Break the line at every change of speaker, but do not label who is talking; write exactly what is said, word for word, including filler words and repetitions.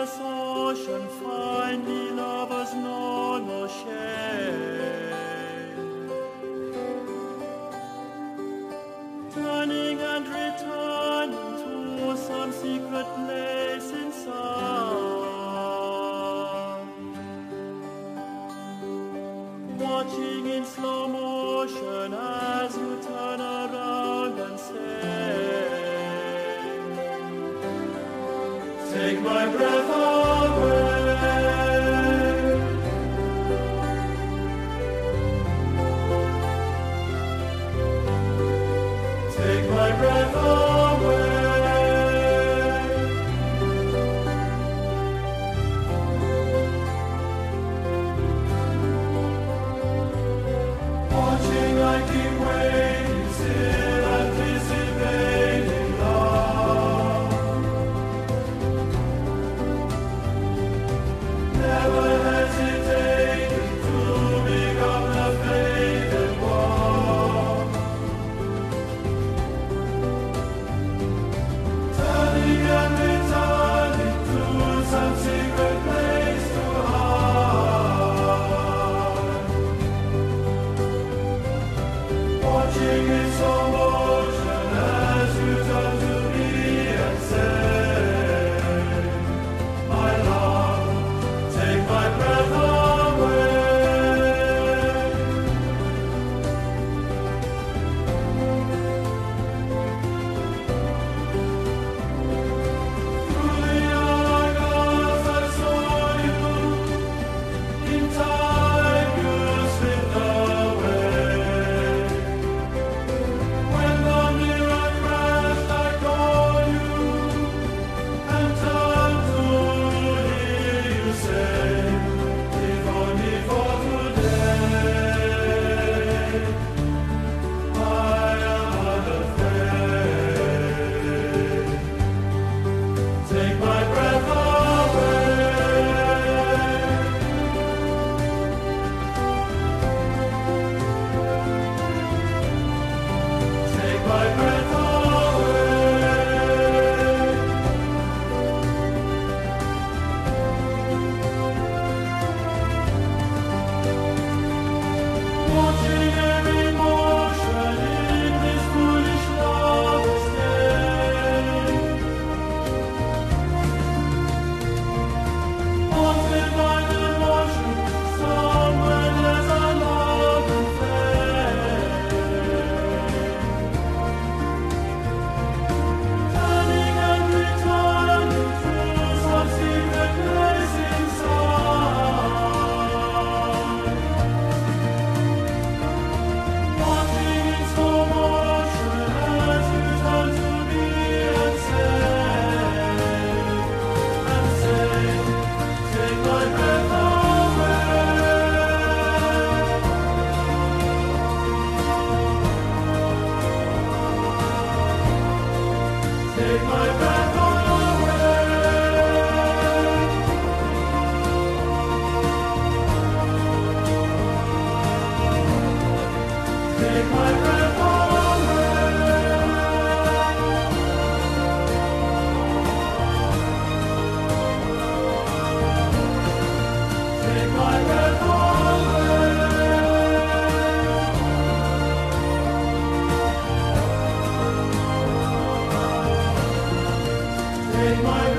boundless ocean finally lovers know no shame. Turning and returning to some secret place inside, watching in slow motion as you turn around and say, take my breath away. Take my breath away. Watching, I keep waiting, still anticipating love. Never hesitating to become the faded one. Turning and returning to some secret place to hide. Watching in slow motion as you turn to me and say, my love, take my breath away. Through the eyeglass I saw you, in time you slipped away. When the mirror crashed, I called you and turned to hear you say, if only for today, I am unafraid. Take my breath away. Take my breath away. Watching every motion in this foolish lover's game. Haunted by the notion, somewhere there's a love and flame. Turning and returning to some secret place inside. Watching in slow motion as you turn to me and say, and say, take my breath away. Take my breath away. Take my breath away. Take my breath away. Take my